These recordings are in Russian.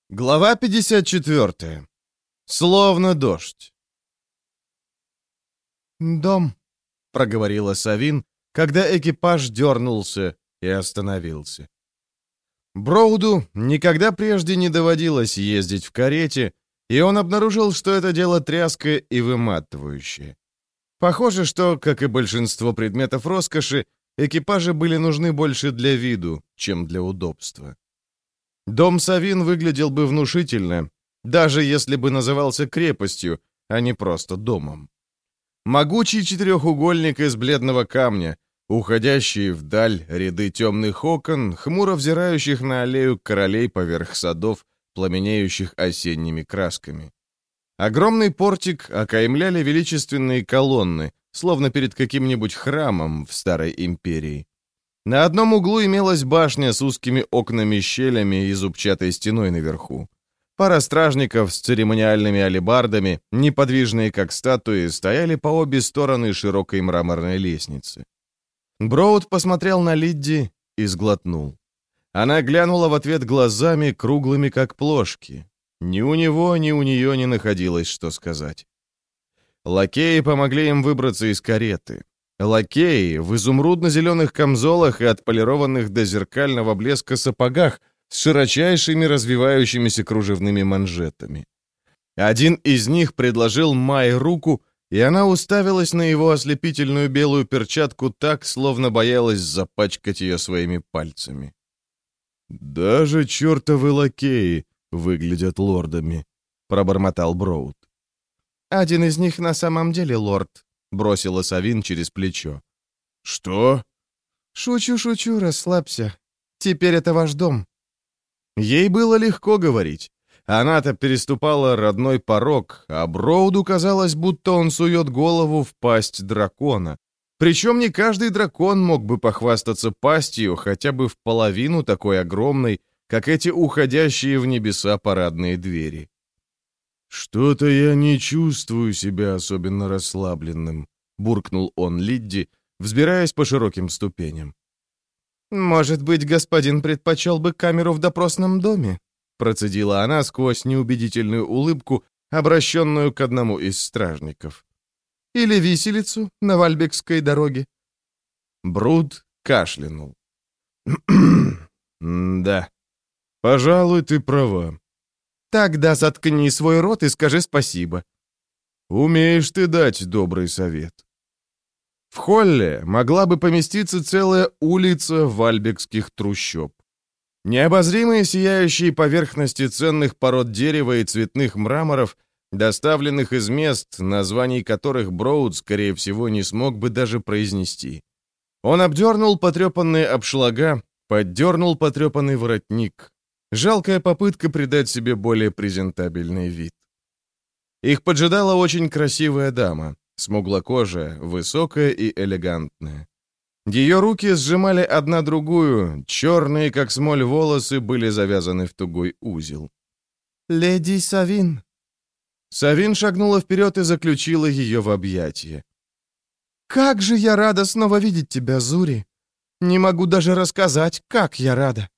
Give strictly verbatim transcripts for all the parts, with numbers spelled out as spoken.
Глава пятьдесят четыре. Словно дождь. «Дом», — проговорила Савин, когда экипаж дернулся и остановился. Броуду никогда прежде не доводилось ездить в карете, и он обнаружил, что это дело тряское и выматывающее. Похоже, что, как и большинство предметов роскоши, экипажи были нужны больше для виду, чем для удобства. Дом Савин выглядел бы внушительно, даже если бы назывался крепостью, а не просто домом. Могучий четырехугольник из бледного камня, уходящие вдаль ряды темных окон, хмуро взирающих на аллею королей поверх садов, пламенеющих осенними красками. Огромный портик окаймляли величественные колонны, словно перед каким-нибудь храмом в Старой Империи. На одном углу имелась башня с узкими окнами-щелями и зубчатой стеной наверху. Пара стражников с церемониальными алебардами, неподвижные как статуи, стояли по обе стороны широкой мраморной лестницы. Броуд посмотрел на Лидди и сглотнул. Она глянула в ответ глазами, круглыми как плошки. Ни у него, ни у нее не находилось, что сказать. Лакеи помогли им выбраться из кареты. Лакеи в изумрудно-зеленых камзолах и отполированных до зеркального блеска сапогах с широчайшими развивающимися кружевными манжетами. Один из них предложил Май руку, и она уставилась на его ослепительную белую перчатку так, словно боялась запачкать ее своими пальцами. «Даже чертовы лакеи выглядят лордами», — пробормотал Броуд. «Один из них на самом деле лорд», — бросила Савин через плечо. «Что?» «Шучу, шучу, расслабься. Теперь это ваш дом». Ей было легко говорить. Она-то переступала родной порог, а Броуду казалось, будто он сует голову в пасть дракона. Причем не каждый дракон мог бы похвастаться пастью хотя бы в половину такой огромной, как эти уходящие в небеса парадные двери. «Что-то я не чувствую себя особенно расслабленным», — буркнул он Лидди, взбираясь по широким ступеням. «Может быть, господин предпочел бы камеру в допросном доме?» — процедила она сквозь неубедительную улыбку, обращенную к одному из стражников. «Или виселицу на Вальбекской дороге?» Бруд кашлянул. «Да, пожалуй, ты права». «Тогда заткни свой рот и скажи спасибо». «Умеешь ты дать добрый совет». В холле могла бы поместиться целая улица вальбекских трущоб. Необозримые сияющие поверхности ценных пород дерева и цветных мраморов, доставленных из мест, названий которых Броуд, скорее всего, не смог бы даже произнести. Он обдернул потрепанные обшлага, поддернул потрепанный воротник. Жалкая попытка придать себе более презентабельный вид. Их поджидала очень красивая дама, смуглокожая, высокая и элегантная. Ее руки сжимали одна другую, черные, как смоль, волосы были завязаны в тугой узел. «Леди Савин». Савин шагнула вперед и заключила ее в объятия. «Как же я рада снова видеть тебя, Зури! Не могу даже рассказать, как я рада!»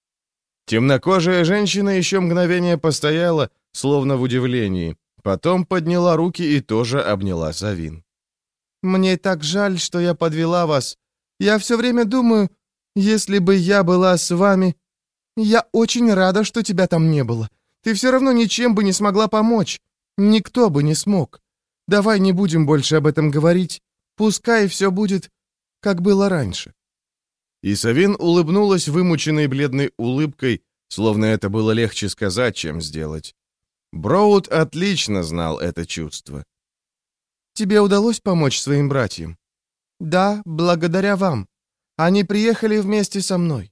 Темнокожая женщина еще мгновение постояла, словно в удивлении, потом подняла руки и тоже обняла Савин. «Мне так жаль, что я подвела вас. Я все время думаю, если бы я была с вами... Я очень рада, что тебя там не было. Ты все равно ничем бы не смогла помочь. Никто бы не смог. Давай не будем больше об этом говорить. Пускай все будет, как было раньше». И Савин улыбнулась вымученной бледной улыбкой, словно это было легче сказать, чем сделать. Броуд отлично знал это чувство. «Тебе удалось помочь своим братьям?» «Да, благодаря вам. Они приехали вместе со мной».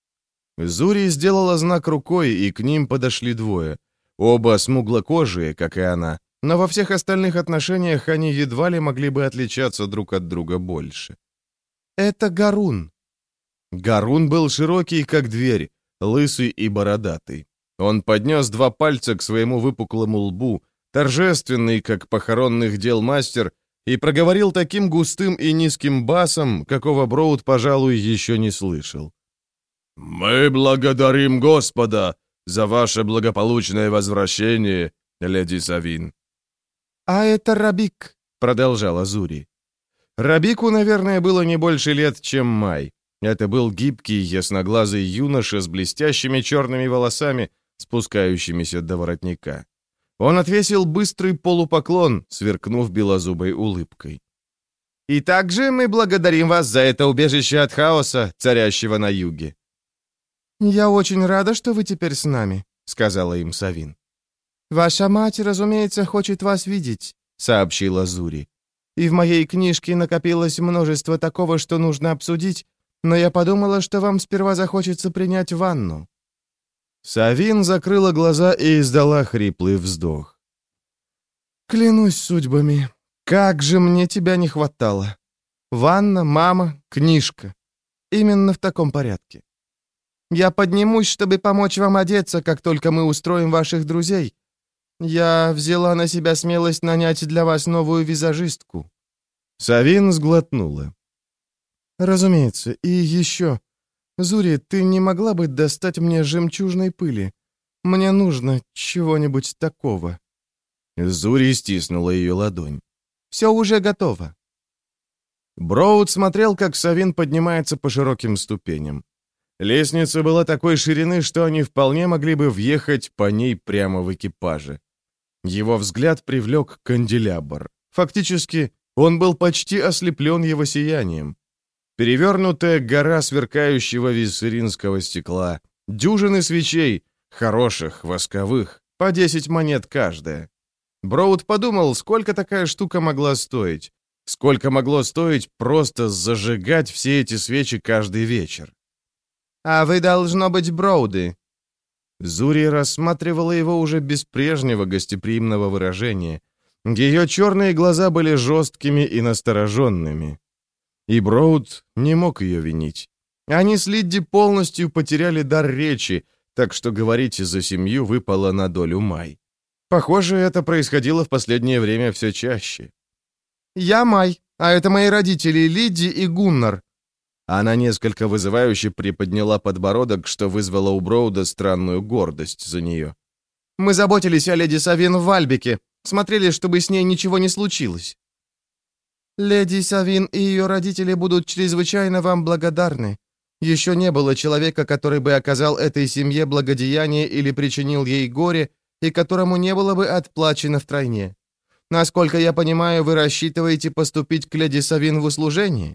Зури сделала знак рукой, и к ним подошли двое. Оба смуглокожие, как и она, но во всех остальных отношениях они едва ли могли бы отличаться друг от друга больше. «Это Гарун». Гарун был широкий, как дверь, лысый и бородатый. Он поднес два пальца к своему выпуклому лбу, торжественный, как похоронных дел мастер, и проговорил таким густым и низким басом, какого Броуд, пожалуй, еще не слышал. «Мы благодарим Господа за ваше благополучное возвращение, леди Савин». «А это Рабик», — продолжала Зури. Рабику, наверное, было не больше лет, чем Май. Это был гибкий, ясноглазый юноша с блестящими черными волосами, спускающимися до воротника. Он отвесил быстрый полупоклон, сверкнув белозубой улыбкой. «И также мы благодарим вас за это убежище от хаоса, царящего на юге». «Я очень рада, что вы теперь с нами», — сказала им Савин. «Ваша мать, разумеется, хочет вас видеть», — сообщила Зури. «И в моей книжке накопилось множество такого, что нужно обсудить, но я подумала, что вам сперва захочется принять ванну». Савин закрыла глаза и издала хриплый вздох. «Клянусь судьбами, как же мне тебя не хватало. Ванна, мама, книжка. Именно в таком порядке. Я поднимусь, чтобы помочь вам одеться, как только мы устроим ваших друзей. Я взяла на себя смелость нанять для вас новую визажистку». Савин сглотнула. «Разумеется, и еще. Зури, ты не могла бы достать мне жемчужной пыли? Мне нужно чего-нибудь такого». Зури стиснула ее ладонь. «Все уже готово». Броуд смотрел, как Савин поднимается по широким ступеням. Лестница была такой ширины, что они вполне могли бы въехать по ней прямо в экипаже. Его взгляд привлек канделябр. Фактически, он был почти ослеплен его сиянием. Перевернутая гора сверкающего виссеринского стекла, дюжины свечей, хороших, восковых, по десять монет каждая. Броуд подумал, сколько такая штука могла стоить. Сколько могло стоить просто зажигать все эти свечи каждый вечер. «А вы, должно быть, Броуды». Зури рассматривала его уже без прежнего гостеприимного выражения. Ее черные глаза были жесткими и настороженными. И Броуд не мог ее винить. Они с Лидди полностью потеряли дар речи, так что говорить за семью выпало на долю Май. Похоже, это происходило в последнее время все чаще. «Я Май, а это мои родители Лидди и Гуннар». Она несколько вызывающе приподняла подбородок, что вызвало у Броуда странную гордость за нее. «Мы заботились о леди Савин в Вальбике, смотрели, чтобы с ней ничего не случилось». «Леди Савин и ее родители будут чрезвычайно вам благодарны. Еще не было человека, который бы оказал этой семье благодеяние или причинил ей горе, и которому не было бы отплачено втройне. Насколько я понимаю, вы рассчитываете поступить к леди Савин в услужение?»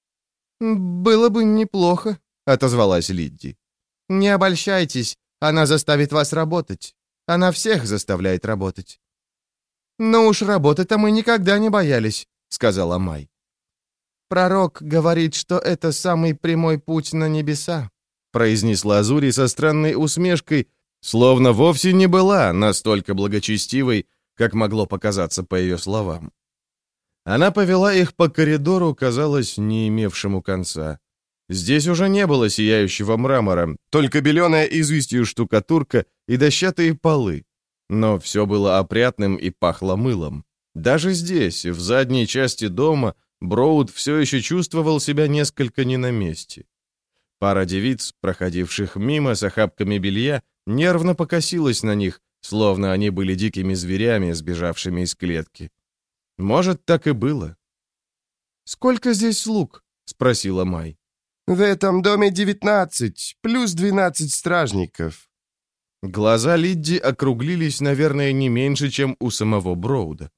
«Было бы неплохо», — отозвалась Лидди. «Не обольщайтесь, она заставит вас работать. Она всех заставляет работать». «Ну уж работы-то мы никогда не боялись», — сказала Май. «Пророк говорит, что это самый прямой путь на небеса», — произнесла Зури со странной усмешкой, словно вовсе не была настолько благочестивой, как могло показаться по ее словам. Она повела их по коридору, казалось, не имевшему конца. Здесь уже не было сияющего мрамора, только беленая известью штукатурка и дощатые полы. Но все было опрятным и пахло мылом. Даже здесь, в задней части дома, Броуд все еще чувствовал себя несколько не на месте. Пара девиц, проходивших мимо с охапками белья, нервно покосилась на них, словно они были дикими зверями, сбежавшими из клетки. Может, так и было. «Сколько здесь слуг?» — спросила Май. «В этом доме девятнадцать, плюс двенадцать стражников». Глаза Лидди округлились, наверное, не меньше, чем у самого Броуда.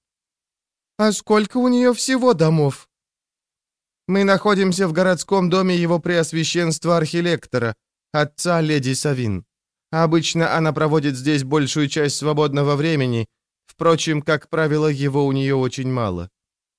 «А сколько у нее всего домов?» «Мы находимся в городском доме его преосвященства архилектора, отца леди Савин. Обычно она проводит здесь большую часть свободного времени. Впрочем, как правило, его у нее очень мало».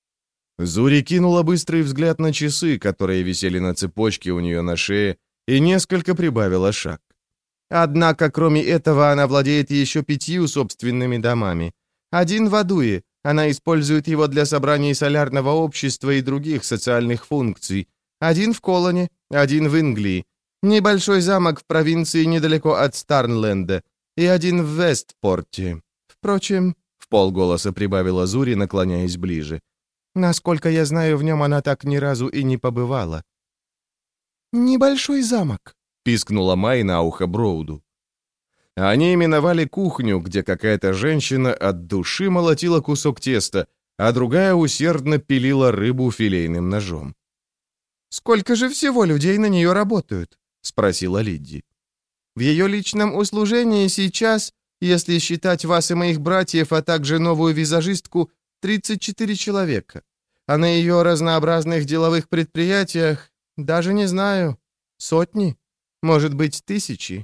Зури кинула быстрый взгляд на часы, которые висели на цепочке у нее на шее, и несколько прибавила шаг. «Однако, кроме этого, она владеет еще пятью собственными домами. Один в Адуе. Она использует его для собраний солярного общества и других социальных функций. Один в Колоне, один в Инглии. Небольшой замок в провинции недалеко от Старнленда. И один в Вестпорте. Впрочем, в полголоса прибавила Зури, наклоняясь ближе. Насколько я знаю, в нем она так ни разу и не побывала». «Небольшой замок», — пискнула Май на ухо Броуду. Они именовали кухню, где какая-то женщина от души молотила кусок теста, а другая усердно пилила рыбу филейным ножом. «Сколько же всего людей на нее работают?» — спросила Лидди. «В ее личном услужении сейчас, если считать вас и моих братьев, а также новую визажистку, тридцать четыре человека. А на ее разнообразных деловых предприятиях, даже не знаю, сотни, может быть, тысячи».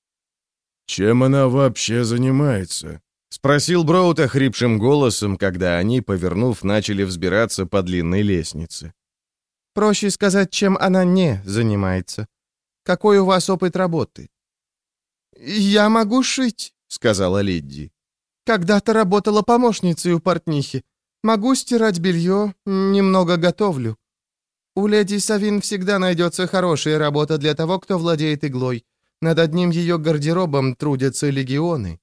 «Чем она вообще занимается?» — спросил Броуд охрипшим голосом, когда они, повернув, начали взбираться по длинной лестнице. «Проще сказать, чем она не занимается. Какой у вас опыт работы?» «Я могу шить», — сказала Лидди. «Когда-то работала помощницей у портнихи. Могу стирать белье, немного готовлю. У леди Савин всегда найдется хорошая работа для того, кто владеет иглой. Над одним ее гардеробом трудятся легионы».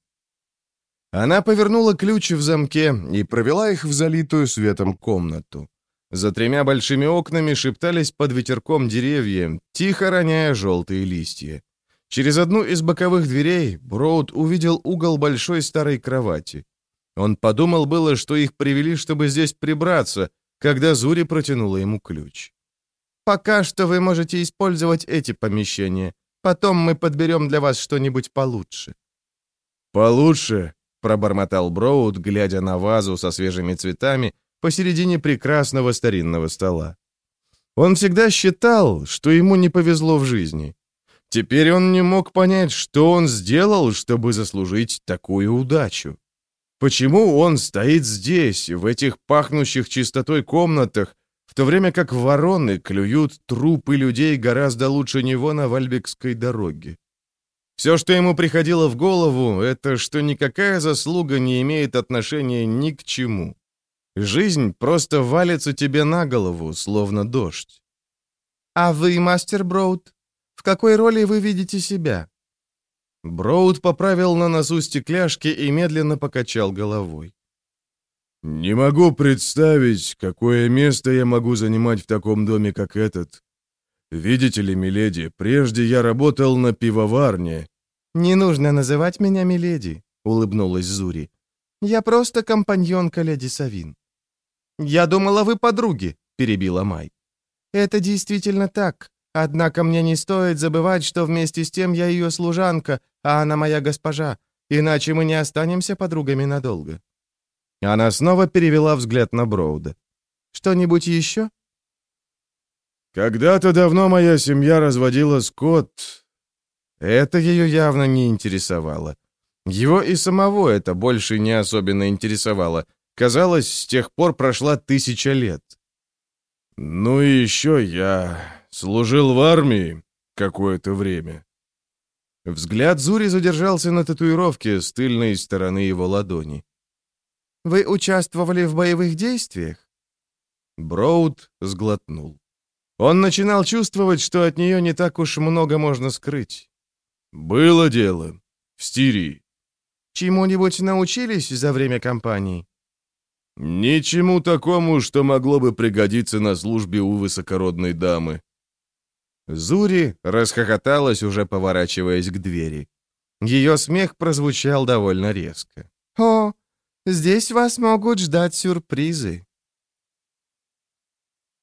Она повернула ключ в замке и провела их в залитую светом комнату. За тремя большими окнами шептались под ветерком деревья, тихо роняя желтые листья. Через одну из боковых дверей Броуд увидел угол большой старой кровати. Он подумал было, что их привели, чтобы здесь прибраться, когда Зури протянула ему ключ. «Пока что вы можете использовать эти помещения. Потом мы подберем для вас что-нибудь получше». «Получше?» — пробормотал Броуд, глядя на вазу со свежими цветами посередине прекрасного старинного стола. Он всегда считал, что ему не повезло в жизни. Теперь он не мог понять, что он сделал, чтобы заслужить такую удачу. Почему он стоит здесь, в этих пахнущих чистотой комнатах, в то время как вороны клюют трупы людей гораздо лучше него на Вальбекской дороге? Все, что ему приходило в голову, это что никакая заслуга не имеет отношения ни к чему. Жизнь просто валится тебе на голову, словно дождь. «А вы, мастер Броуд, в какой роли вы видите себя?» Броуд поправил на носу стекляшки и медленно покачал головой. «Не могу представить, какое место я могу занимать в таком доме, как этот. Видите ли, миледи, прежде я работал на пивоварне». «Не нужно называть меня миледи», — улыбнулась Зури. «Я просто компаньонка леди Савин». «Я думала, вы подруги», — перебила Май. «Это действительно так. Однако мне не стоит забывать, что вместе с тем я ее служанка, а она моя госпожа, иначе мы не останемся подругами надолго». Она снова перевела взгляд на Броуда. «Что-нибудь еще?» «Когда-то давно моя семья разводила скот». Это ее явно не интересовало. Его и самого это больше не особенно интересовало. Казалось, с тех пор прошла тысяча лет. «Ну и еще я служил в армии какое-то время». Взгляд Зури задержался на татуировке с тыльной стороны его ладони. «Вы участвовали в боевых действиях?» Броуд сглотнул. Он начинал чувствовать, что от нее не так уж много можно скрыть. «Было дело. В Стирии». «Чему-нибудь научились за время кампании?» «Ничему такому, что могло бы пригодиться на службе у высокородной дамы». Зури расхохоталась, уже поворачиваясь к двери. Ее смех прозвучал довольно резко. «О, здесь вас могут ждать сюрпризы».